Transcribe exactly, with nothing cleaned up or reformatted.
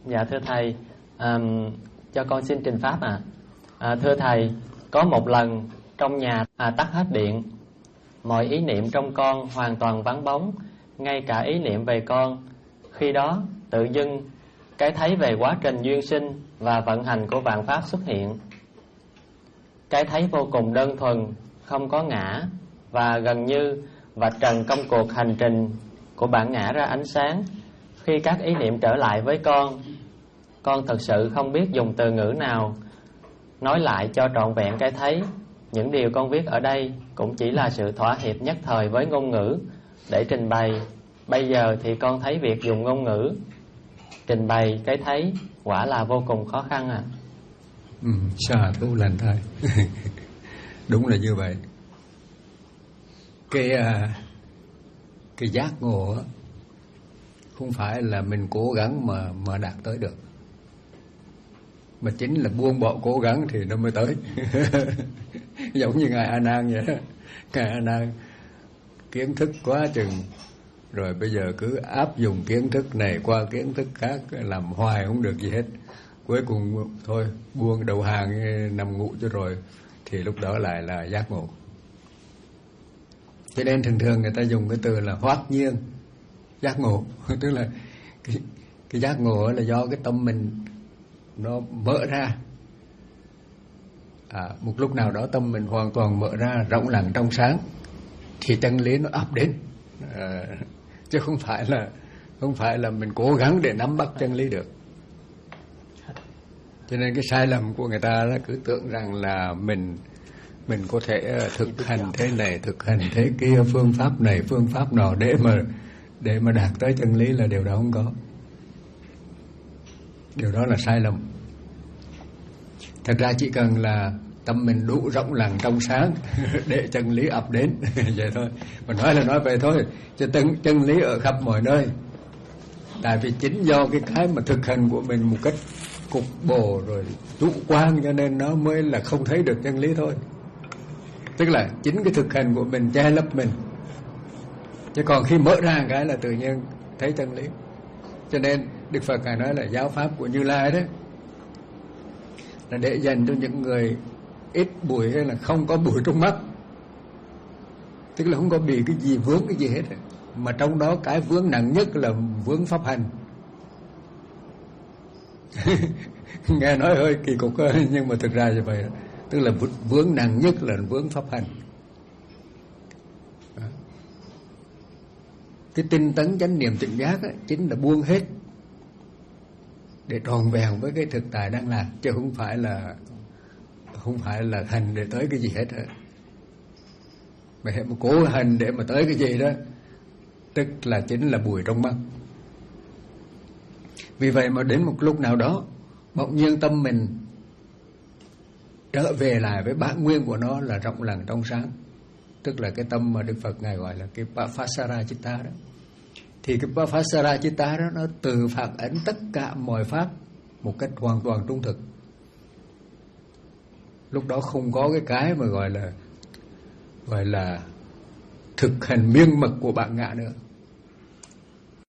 Dạ thưa thầy, à, cho con xin trình pháp à. à Thưa thầy, có một lần trong nhà à, tắt hết điện, mọi ý niệm trong con hoàn toàn vắng bóng, ngay cả ý niệm về con. Khi đó tự dưng cái thấy về quá trình duyên sinh và vận hành của vạn pháp xuất hiện. Cái thấy vô cùng đơn thuần, không có ngã, và gần như vạch trần công cuộc hành trình của bản ngã ra ánh sáng. Khi các ý niệm trở lại với con, con thật sự không biết dùng từ ngữ nào nói lại cho trọn vẹn cái thấy. Những điều con viết ở đây cũng chỉ là sự thỏa hiệp nhất thời với ngôn ngữ để trình bày. Bây giờ thì con thấy việc dùng ngôn ngữ trình bày cái thấy quả là vô cùng khó khăn à. Ừ, sa thú lành thầy. Đúng là như vậy. Cái cái giác ngộ không phải là mình cố gắng mà mà đạt tới được, mà chính là buông bỏ cố gắng thì nó mới tới. Giống như ngài A Nan vậy đó. Ngài A Nan kiến thức quá chừng, rồi bây giờ cứ áp dụng kiến thức này qua kiến thức khác, làm hoài không được gì hết. Cuối cùng thôi buông đầu hàng, nằm ngủ cho rồi, thì lúc đó lại là giác ngộ. Cho nên thường thường người ta dùng cái từ là hoát nhiên giác ngộ. Tức là cái, cái giác ngộ là do cái tâm mình nó mở ra. À, một lúc nào đó tâm mình hoàn toàn mở ra, rộng lặng trong sáng, thì chân lý nó ập đến. À, chứ không phải là không phải là mình cố gắng để nắm bắt chân lý được. Cho nên cái sai lầm của người ta là cứ tưởng rằng là mình mình có thể thực hành thế này, thực hành thế kia, phương pháp này, phương pháp nọ để mà để mà đạt tới chân lý, là điều đó không có. Điều đó là sai lầm. Thật ra chỉ cần là tâm mình đủ rộng lặng trong sáng để chân lý ập đến vậy thôi. Mà nói là nói vậy thôi, cho chân, chân lý ở khắp mọi nơi. Tại vì chính do cái cái mà thực hành của mình một cách cục bộ rồi chủ quan, cho nên nó mới là không thấy được chân lý thôi. Tức là chính cái thực hành của mình che lấp mình. Chứ còn khi mở ra cái là tự nhiên thấy chân lý. Cho nên Đức Phật Ngài nói là giáo pháp của Như Lai đấy là để dành cho những người ít bụi hay là không có bụi trong mắt. Tức là không có bị cái gì vướng cái gì hết. Mà trong đó cái vướng nặng nhất là vướng pháp hành. Nghe nói hơi kỳ cục nhưng mà thực ra như vậy. Tức là vướng nặng nhất là vướng pháp hành. Cái tinh tấn chánh niệm tỉnh giác ấy, chính là buông hết để tròn vẹn với cái thực tại đang làm, chứ không phải là không phải là hành để tới cái gì hết. Mà hệ một cố hành để mà tới cái gì đó, tức là chính là bụi trong mắt. Vì vậy mà đến một lúc nào đó, bỗng nhiên tâm mình trở về lại với bản nguyên của nó là rộng lặng trong sáng. Tức là cái tâm mà Đức Phật Ngài gọi là cái Bhavasara Chitta đó. Thì cái Bhavasara Chitta đó nó từ phản ánh tất cả mọi pháp một cách hoàn toàn trung thực. Lúc đó không có cái cái mà gọi là gọi là thực hành miên mật của bản ngã nữa.